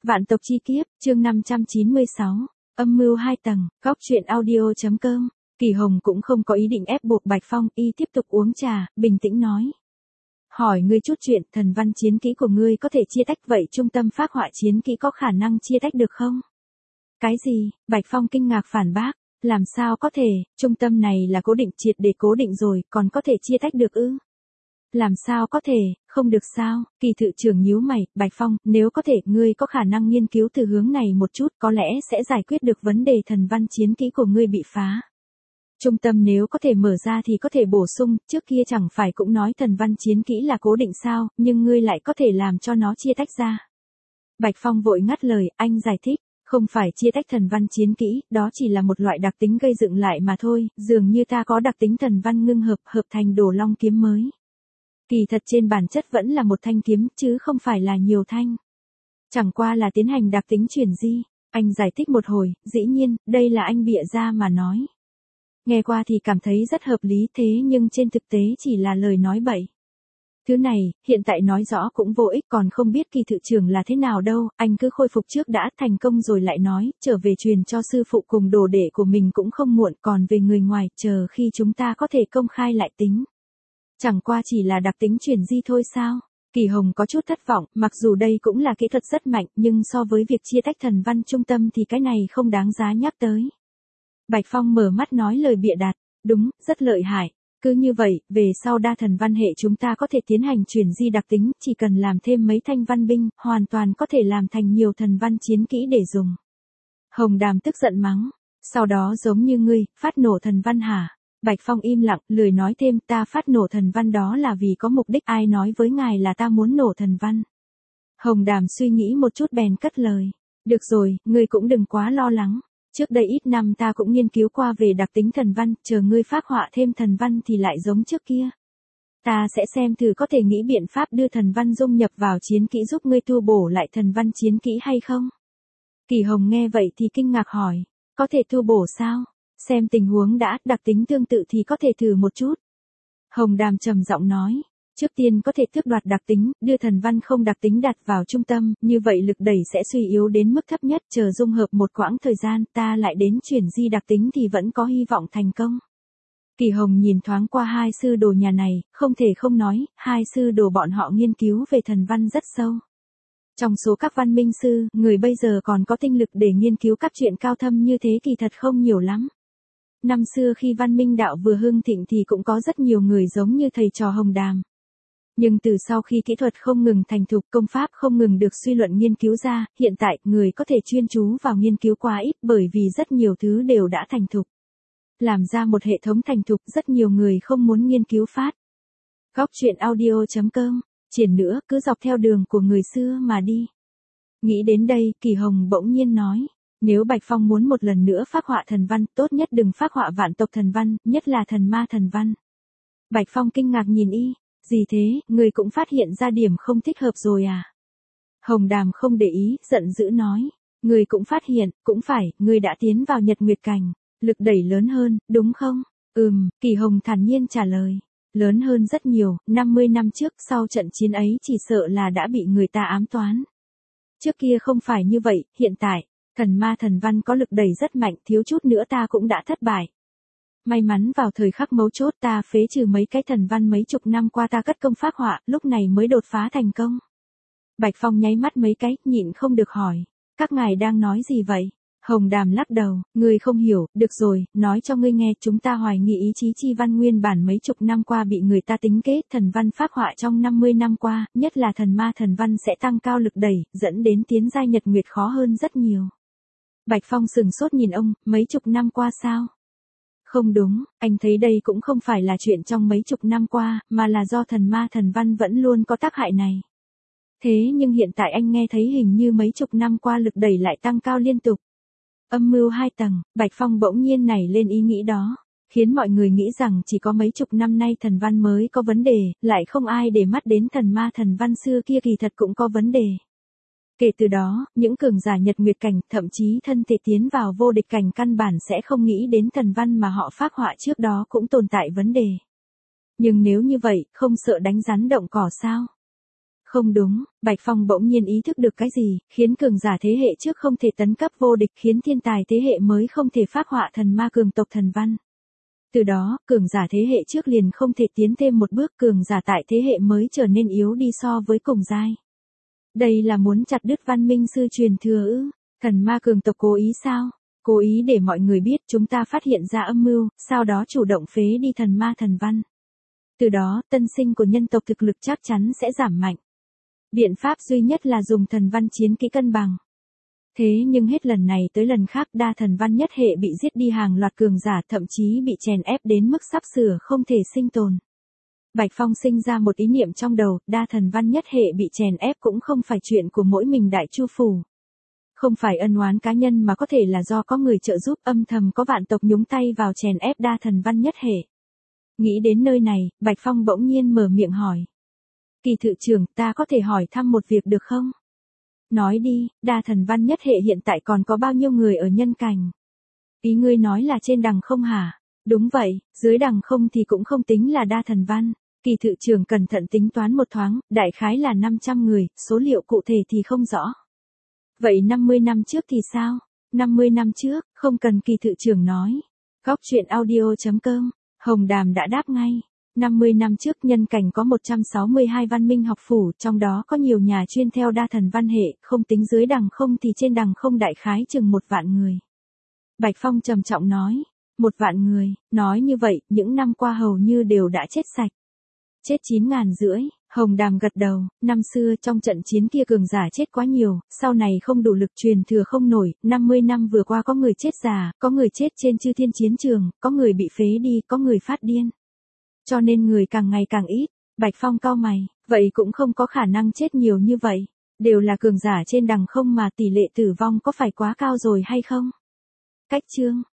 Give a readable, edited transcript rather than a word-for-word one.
Vạn tộc chi kiếp, chương 596, âm mưu 2 tầng, góc truyện audio.com. Kỳ Hồng cũng không có ý định ép buộc Bạch Phong, y tiếp tục uống trà, bình tĩnh nói. Hỏi ngươi chút chuyện, thần văn chiến kỹ của ngươi có thể chia tách vậy trung tâm phác họa chiến kỹ có khả năng chia tách được không? Cái gì? Bạch Phong kinh ngạc phản bác. Làm sao có thể, trung tâm này là cố định triệt để cố định rồi, còn có thể chia tách được ư? Làm sao có thể, không được sao? Kỳ thự trưởng nhíu mày, Bạch Phong, nếu có thể, ngươi có khả năng nghiên cứu từ hướng này một chút, có lẽ sẽ giải quyết được vấn đề thần văn chiến kỹ của ngươi bị phá. Trung tâm nếu có thể mở ra thì có thể bổ sung, trước kia chẳng phải cũng nói thần văn chiến kỹ là cố định sao, nhưng ngươi lại có thể làm cho nó chia tách ra. Bạch Phong vội ngắt lời, anh giải thích. Không phải chia tách thần văn chiến kỹ, đó chỉ là một loại đặc tính gây dựng lại mà thôi, dường như ta có đặc tính thần văn ngưng hợp thành đồ long kiếm mới. Kỳ thật trên bản chất vẫn là một thanh kiếm, chứ không phải là nhiều thanh. Chẳng qua là tiến hành đặc tính chuyển di. Anh giải thích một hồi, dĩ nhiên, đây là anh bịa ra mà nói. Nghe qua thì cảm thấy rất hợp lý thế nhưng trên thực tế chỉ là lời nói bậy. Thứ này, hiện tại nói rõ cũng vô ích còn không biết kỳ thự trưởng là thế nào đâu, anh cứ khôi phục trước đã thành công rồi lại nói, trở về truyền cho sư phụ cùng đồ đệ của mình cũng không muộn, còn về người ngoài, chờ khi chúng ta có thể công khai lại tính. Chẳng qua chỉ là đặc tính chuyển di thôi sao? Kỳ Hồng có chút thất vọng, mặc dù đây cũng là kỹ thuật rất mạnh, nhưng so với việc chia tách thần văn trung tâm thì cái này không đáng giá nhắc tới. Bạch Phong mở mắt nói lời bịa đặt, đúng, rất lợi hại. Cứ như vậy, về sau đa thần văn hệ chúng ta có thể tiến hành chuyển di đặc tính, chỉ cần làm thêm mấy thanh văn binh, hoàn toàn có thể làm thành nhiều thần văn chiến kỹ để dùng. Hồng Đàm tức giận mắng, sau đó giống như ngươi, phát nổ thần văn hả? Bạch Phong im lặng, lười nói thêm, ta phát nổ thần văn đó là vì có mục đích, ai nói với ngài là ta muốn nổ thần văn. Hồng Đàm suy nghĩ một chút bèn cất lời, được rồi, ngươi cũng đừng quá lo lắng. Trước đây ít năm ta cũng nghiên cứu qua về đặc tính thần văn, chờ ngươi phác họa thêm thần văn thì lại giống trước kia. Ta sẽ xem thử có thể nghĩ biện pháp đưa thần văn dung nhập vào chiến kỹ giúp ngươi tu bổ lại thần văn chiến kỹ hay không? Kỳ Hồng nghe vậy thì kinh ngạc hỏi, có thể tu bổ sao? Xem tình huống đã, đặc tính tương tự thì có thể thử một chút. Hồng Đàm trầm giọng nói. Trước tiên có thể tước đoạt đặc tính, đưa thần văn không đặc tính đặt vào trung tâm, như vậy lực đẩy sẽ suy yếu đến mức thấp nhất, chờ dung hợp một quãng thời gian, ta lại đến chuyển di đặc tính thì vẫn có hy vọng thành công. Kỳ Hồng nhìn thoáng qua hai sư đồ nhà này, không thể không nói, hai sư đồ bọn họ nghiên cứu về thần văn rất sâu. Trong số các văn minh sư, người bây giờ còn có tinh lực để nghiên cứu các chuyện cao thâm như thế kỳ thật không nhiều lắm. Năm xưa khi văn minh đạo vừa hưng thịnh thì cũng có rất nhiều người giống như thầy trò Hồng Đàm. Nhưng từ sau khi kỹ thuật không ngừng thành thục, công pháp không ngừng được suy luận nghiên cứu ra, hiện tại người có thể chuyên chú vào nghiên cứu quá ít bởi vì rất nhiều thứ đều đã thành thục. Làm ra một hệ thống thành thục rất nhiều người không muốn nghiên cứu phát. Góc truyện audio.com, triển nữa cứ dọc theo đường của người xưa mà đi. Nghĩ đến đây, Kỳ Hồng bỗng nhiên nói, nếu Bạch Phong muốn một lần nữa phác họa thần văn, tốt nhất đừng phác họa vạn tộc thần văn, nhất là thần ma thần văn. Bạch Phong kinh ngạc nhìn y. Gì thế, người cũng phát hiện ra điểm không thích hợp rồi à? Hồng Đàm không để ý, giận dữ nói. Người cũng phát hiện, cũng phải, người đã tiến vào Nhật Nguyệt Cảnh. Lực đẩy lớn hơn, đúng không? Kỳ Hồng thản nhiên trả lời. Lớn hơn rất nhiều, 50 năm trước sau trận chiến ấy chỉ sợ là đã bị người ta ám toán. Trước kia không phải như vậy, hiện tại, thần ma thần văn có lực đẩy rất mạnh, thiếu chút nữa ta cũng đã thất bại. May mắn vào thời khắc mấu chốt ta phế trừ mấy cái thần văn mấy chục năm qua ta cất công phác họa, lúc này mới đột phá thành công. Bạch Phong nháy mắt mấy cái, nhịn không được hỏi. Các ngài đang nói gì vậy? Hồng Đàm lắc đầu, ngươi không hiểu, được rồi, nói cho ngươi nghe, chúng ta hoài nghi ý chí chi văn nguyên bản mấy chục năm qua bị người ta tính kế, thần văn phác họa trong 50 năm qua, nhất là thần ma thần văn sẽ tăng cao lực đẩy, dẫn đến tiến giai Nhật Nguyệt khó hơn rất nhiều. Bạch Phong sừng sốt nhìn ông, mấy chục năm qua sao? Không đúng, anh thấy đây cũng không phải là chuyện trong mấy chục năm qua, mà là do thần ma thần văn vẫn luôn có tác hại này. Thế nhưng hiện tại anh nghe thấy hình như mấy chục năm qua lực đẩy lại tăng cao liên tục. Âm mưu 2 tầng, Bạch Phong bỗng nhiên nảy lên ý nghĩ đó, khiến mọi người nghĩ rằng chỉ có mấy chục năm nay thần văn mới có vấn đề, lại không ai để mắt đến thần ma thần văn xưa kia kỳ thật cũng có vấn đề. Kể từ đó, những cường giả Nhật Nguyệt Cảnh, thậm chí thân thể tiến vào vô địch cảnh căn bản sẽ không nghĩ đến thần văn mà họ phác họa trước đó cũng tồn tại vấn đề. Nhưng nếu như vậy, không sợ đánh rắn động cỏ sao? Không đúng, Bạch Phong bỗng nhiên ý thức được cái gì, khiến cường giả thế hệ trước không thể tấn cấp vô địch, khiến thiên tài thế hệ mới không thể phác họa thần ma cường tộc thần văn. Từ đó, cường giả thế hệ trước liền không thể tiến thêm một bước, cường giả tại thế hệ mới trở nên yếu đi so với cùng giai. Đây là muốn chặt đứt văn minh sư truyền thừa ư? Thần ma cường tộc cố ý sao? Cố ý để mọi người biết chúng ta phát hiện ra âm mưu, sau đó chủ động phế đi thần ma thần văn. Từ đó, tân sinh của nhân tộc thực lực chắc chắn sẽ giảm mạnh. Biện pháp duy nhất là dùng thần văn chiến kỹ cân bằng. Thế nhưng hết lần này tới lần khác đa thần văn nhất hệ bị giết đi hàng loạt cường giả, thậm chí bị chèn ép đến mức sắp sửa không thể sinh tồn. Bạch Phong sinh ra một ý niệm trong đầu, đa thần văn nhất hệ bị chèn ép cũng không phải chuyện của mỗi mình Đại Chu Phủ. Không phải ân oán cá nhân mà có thể là do có người trợ giúp, âm thầm có vạn tộc nhúng tay vào chèn ép đa thần văn nhất hệ. Nghĩ đến nơi này, Bạch Phong bỗng nhiên mở miệng hỏi. Kỳ thự trưởng, ta có thể hỏi thăm một việc được không? Nói đi, đa thần văn nhất hệ hiện tại còn có bao nhiêu người ở nhân cảnh? Ý ngươi nói là trên đằng không hả? Đúng vậy, dưới đằng không thì cũng không tính là đa thần văn. Kỳ thự trưởng cẩn thận tính toán một thoáng, đại khái là 500 người, số liệu cụ thể thì không rõ. Vậy 50 năm trước thì sao? 50 năm trước, không cần kỳ thự trưởng nói. Góc truyện audio.com, Hồng Đàm đã đáp ngay. 50 năm trước nhân cảnh có 162 văn minh học phủ, trong đó có nhiều nhà chuyên theo đa thần văn hệ, không tính dưới đằng không thì trên đằng không đại khái chừng 1 vạn người. Bạch Phong trầm trọng nói, 1 vạn người, nói như vậy, những năm qua hầu như đều đã chết sạch. Chết 9.500, Hồng Đàm gật đầu, năm xưa trong trận chiến kia cường giả chết quá nhiều, sau này không đủ lực truyền thừa không nổi, 50 năm vừa qua có người chết già, có người chết trên chư thiên chiến trường, có người bị phế đi, có người phát điên. Cho nên người càng ngày càng ít. Bạch Phong cau mày, vậy cũng không có khả năng chết nhiều như vậy. Đều là cường giả trên đằng không mà tỷ lệ tử vong có phải quá cao rồi hay không? Cách chương